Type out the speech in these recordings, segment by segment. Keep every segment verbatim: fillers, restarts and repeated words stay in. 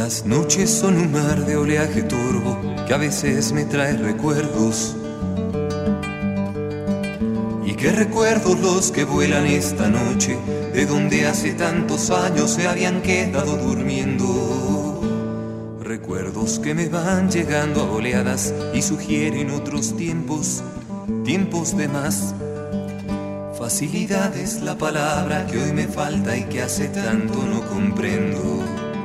Las noches son un mar de oleaje turbo que a veces me trae recuerdos. Y qué recuerdos los que vuelan esta noche, de donde hace tantos años se habían quedado durmiendo. Recuerdos que me van llegando a oleadas y sugieren otros tiempos, tiempos de más. Facilidad es la palabra que hoy me falta y que hace tanto no comprendo.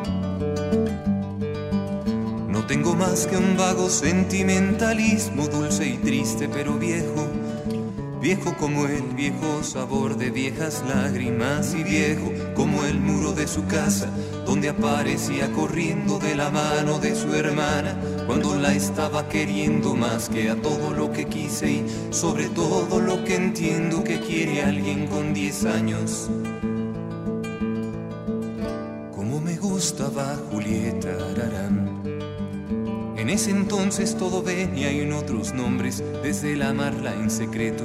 No tengo más que un vago sentimentalismo, dulce y triste pero viejo, viejo como el viejo sabor de viejas lágrimas y viejo como el muro de su casa, donde aparecía corriendo de la mano de su hermana, cuando la estaba queriendo más que a todo lo que quise y sobre todo lo que entiendo que quiere alguien con diez años. Como me gustaba Julieta, rarán. En ese entonces todo venía y en otros nombres, desde el amarla en secreto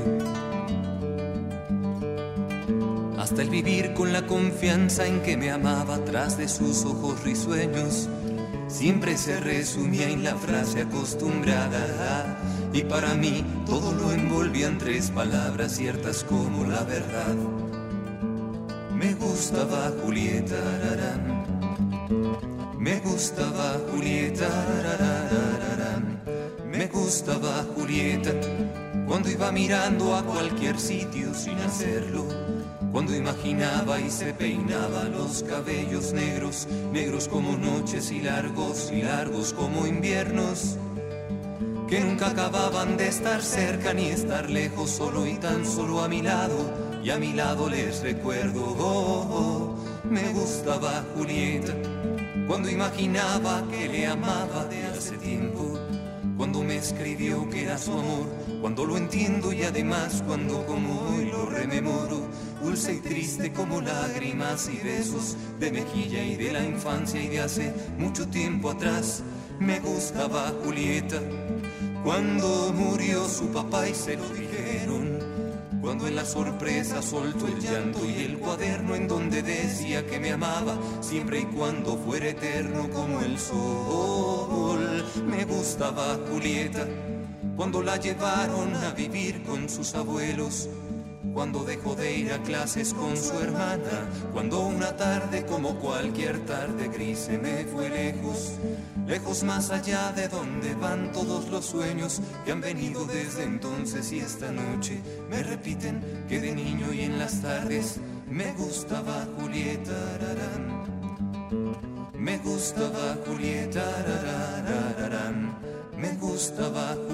hasta el vivir con la confianza en que me amaba tras de sus ojos risueños. Siempre se resumía en la frase acostumbrada y para mí todo lo envolvía en tres palabras ciertas como la verdad. Me gustaba Julieta, rarán. Me gustaba Julieta, rararararán. Me gustaba Julieta, cuando iba mirando a cualquier sitio sin hacerlo, cuando imaginaba y se peinaba los cabellos negros, negros como noches y largos y largos como inviernos, que nunca acababan de estar cerca ni estar lejos, solo y tan solo a mi lado, y a mi lado les recuerdo. Oh, oh, me gustaba Julieta, cuando imaginaba que le amaba de hace tiempo, cuando me escribió que era su amor, cuando lo entiendo y además cuando como hoy lo rememoro, dulce y triste como lágrimas y besos de mejilla y de la infancia y de hace mucho tiempo atrás. Me gustaba Julieta, cuando murió su papá y se lo dijeron, cuando en la sorpresa soltó el llanto y el cuaderno en donde decía que me amaba siempre y cuando fuera eterno como el sol. Me gustaba Julieta, cuando la llevaron a vivir con sus abuelos, cuando dejó de ir a clases con su hermana, cuando una tarde como cualquier tarde gris se me fue lejos, lejos más allá de donde van todos los sueños que han venido desde entonces y esta noche me repiten que de niño y en las tardes me gustaba Julieta, rarán. Me gustaba Julieta, rararararán. Me gustaba